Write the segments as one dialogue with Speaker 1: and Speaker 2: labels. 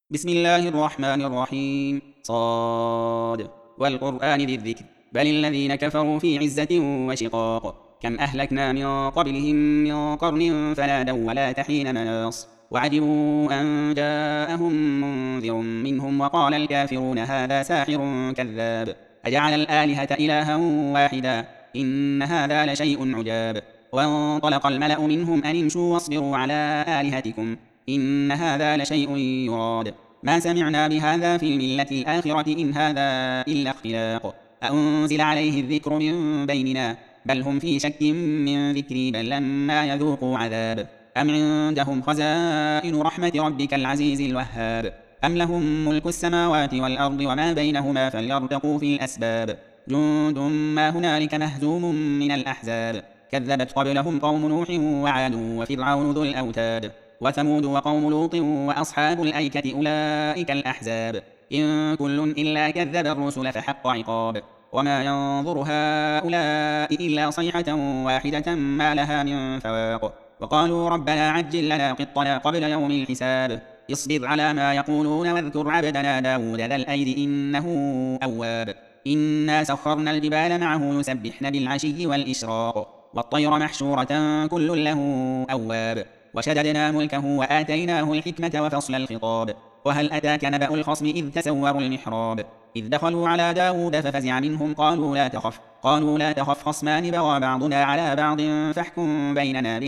Speaker 1: بسم الله الرحمن الرحيم صاد والقرآن ذي الذكر بل الذين كفروا في عزة وشقاق كم أهلكنا من قبلهم من قرن فنادوا ولا تحين مناص وعجبوا أن جاءهم منذر منهم وقال الكافرون هذا ساحر كذاب أجعل الآلهة إلها واحدا إن هذا لشيء عجاب وانطلق الملأ منهم أن امشوا واصبروا على آلهتكم إن هذا لشيء يراد ما سمعنا بهذا في الملة الآخرة إن هذا إلا اختلاق أأنزل عليه الذكر من بيننا بل هم في شك من ذكري بل لما يذوقوا عذاب أم عندهم خزائن رحمة ربك العزيز الوهاب أم لهم ملك السماوات والأرض وما بينهما فليرتقوا في الأسباب جند ما هنالك مهزوم من الأحزاب كذبت قبلهم قوم نوح وعاد وفرعون ذو الأوتاد وثمود وقوم لوط وأصحاب الأيكة أولئك الأحزاب إن كل إلا كذب الرسل فحق عقاب وما ينظر هؤلاء إلا صيحة واحدة ما لها من فواق وقالوا ربنا عجل لنا قطنا قبل يوم الحساب اصبر على ما يقولون واذكر عبدنا داود ذا الأيد إنه أواب إنا سخرنا الجبال معه يسبحن بالعشي والإشراق والطير محشورة كل له أواب وشددنا ملكه وآتيناه الحكمة وفصل الخطاب وهل أتاك نبأ الخصم إذ تسوروا المحراب إذ دخلوا على داود ففزع منهم قالوا لا تخف خصمان بغى بعضنا على بعض فاحكم بيننا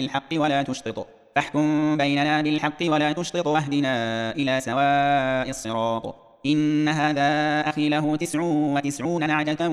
Speaker 1: بالحق ولا تشطط واهدنا إلى سواء الصراط إن هذا أخي له 99 نعجة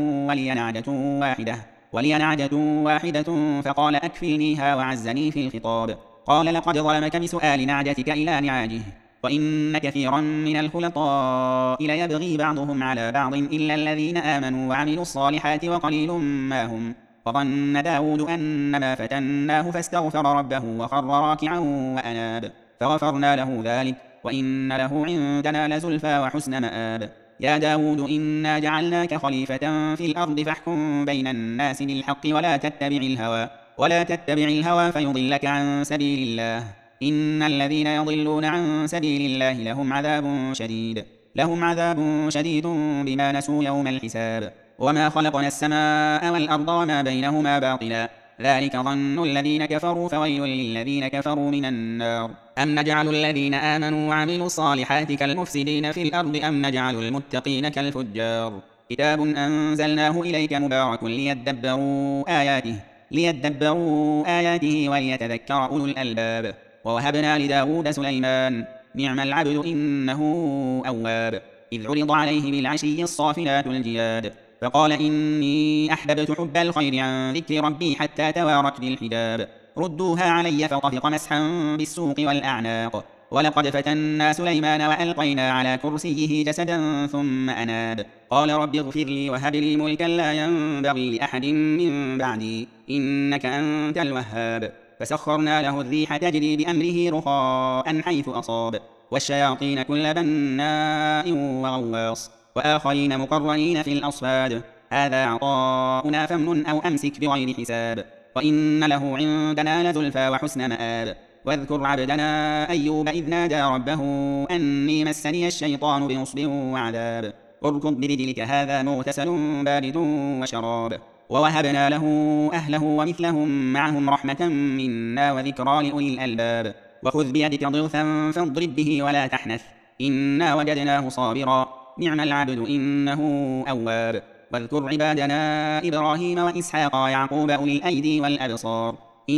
Speaker 1: ولي نعجة واحدة فقال أكفلنيها وعزني في الخطاب قال لقد ظلمك بسؤال نعجتك إلى نعاجه وإن كثيرا من الخلطاء ليبغي بعضهم على بعض إلا الذين آمنوا وعملوا الصالحات وقليل ما هم فظن داود أنما فتناه فاستغفر ربه وخر راكعا وأناب فغفرنا له ذلك وإن له عندنا لزلفى وحسن مآب يا داود إنا جعلناك خليفة في الأرض فاحكم بين الناس بالحق ولا تتبع الهوى فيضلك عن سبيل الله إن الذين يضلون عن سبيل الله لهم عذاب شديد بما نسوا يوم الحساب وما خلقنا السماء والأرض وما بينهما باطلا ذلك ظن الذين كفروا فويل للذين كفروا من النار أم نجعل الذين آمنوا وعملوا الصالحات كالمفسدين في الأرض أم نجعل المتقين كالفجار كتاب أنزلناه إليك مبارك ليدبروا آياته وليتذكر أولو الألباب ووهبنا لداود سليمان نعم العبد إنه أواب إذ عرض عليه بالعشي الصافنات الجياد فقال إني أحببت حب الخير عن ذكر ربي حتى توارت بالحجاب ردوها علي فطفق مسحا بالسوق والأعناق ولقد فتنا سليمان وألقينا على كرسيه جسدا ثم أناب قال رب اغفر لي وهب لي ملكا لا ينبغي لأحد من بعدي إنك أنت الوهاب فسخرنا له الريح تجري بأمره رخاء حيث أصاب والشياطين كل بناء وغواص وآخرين مقرنين في الأصفاد هذا عطاؤنا فامنن أو أمسك بغير حساب وإن له عندنا لزلفى وحسن مآب واذكر عبدنا أيوب إذ نادى ربه أني مسني الشيطان بنصب وعذاب اركض برجلك هذا مغتسل بارد وشراب ووهبنا له أهله ومثلهم معهم رحمة منا وذكرى لأولي الألباب وخذ بيدك ضغثا فاضرب به ولا تحنث إنا وجدناه صابرا نعم العبد إنه أواب واذكر عبادنا إبراهيم وإسحاق ويعقوب أولي الأيدي والأبصار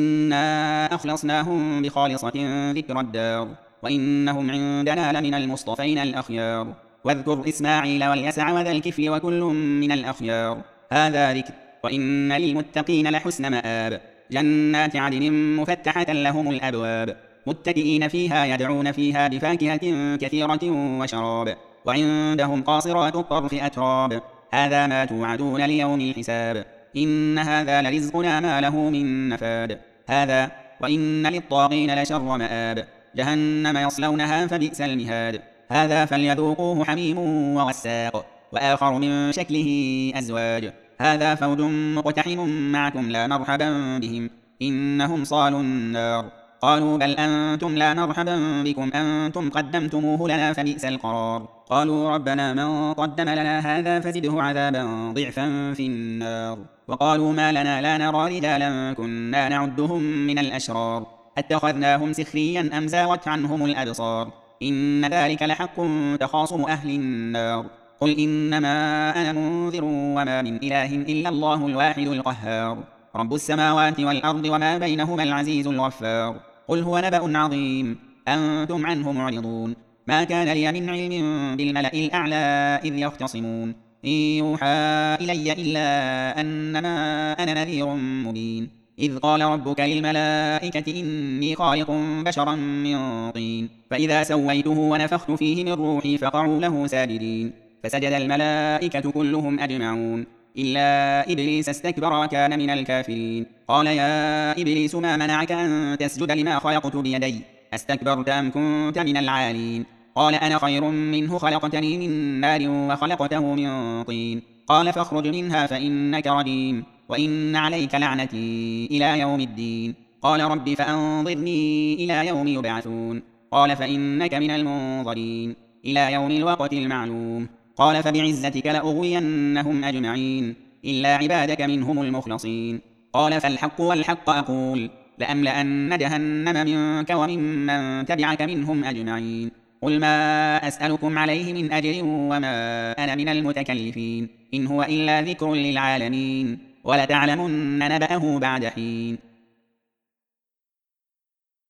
Speaker 1: إنا أخلصناهم بخالصة ذكر الدار وإنهم عندنا لمن المصطفين الأخيار واذكر إسماعيل واليسع وذا الكفل وكل من الأخيار هذا ذكر وإن للمتقين لحسن مآب جنات عدن مفتحة لهم الأبواب متكئين فيها يدعون فيها بفاكهة كثيرة وشراب وعندهم قاصرات الطرف أتراب هذا ما توعدون ليوم الحساب إن هذا لرزقنا ما له من نفاد هذا وإن للطاغين لشر مآب جهنم يصلونها فبئس المهاد هذا فليذوقوه حميم وغساق وآخر من شكله أزواج هذا فوج مقتحم معكم لا مرحبا بهم إنهم صالوا النار قالوا بل أنتم لا مرحبا بكم أنتم قدمتموه لنا فبئس القرار. قالوا ربنا من قدم لنا هذا فزده عذابا ضعفا في النار. وقالوا ما لنا لا نرى رجالا كنا نعدهم من الأشرار اتخذناهم سخريا أم زاغت عنهم الأبصار إن ذلك لحق تخاصم أهل النار. قل إنما أنا منذر وما من إله إلا الله الواحد القهار رب السماوات والأرض وما بينهما العزيز الغفار. قل هو نبأ عظيم أنتم عنه معرضون ما كان لي من علم بالملأ الأعلى إذ يختصمون إن يوحى إلي إلا أنما أنا نذير مبين إذ قال ربك للملائكة إني خالق بشرا من طين فإذا سويته ونفخت فيه من روحي فقعوا له ساجدين فسجد الملائكة كلهم أجمعون إلا إبليس استكبر وكان من الكافرين. قال يا إبليس ما منعك أن تسجد لما خلقت بيدي أستكبرت أم كنت من العالين؟ قال أنا خير منه خلقتني من نار وخلقته من طين قال فاخرج منها فإنك رجيم وإن عليك لعنتي إلى يوم الدين. قال رب فأنظرني إلى يوم يبعثون قال فإنك من المنظرين إلى يوم الوقت المعلوم. قال فبعزتك لأغوينهم أجمعين إلا عبادك منهم المخلصين. قال فالحق والحق أقول لأملأن جهنم منك وممن تبعك منهم أجمعين. قل ما أسألكم عليه من أجر وما أنا من المتكلفين إن هو إلا ذكر للعالمين ولتعلمن نبأه بعد حين.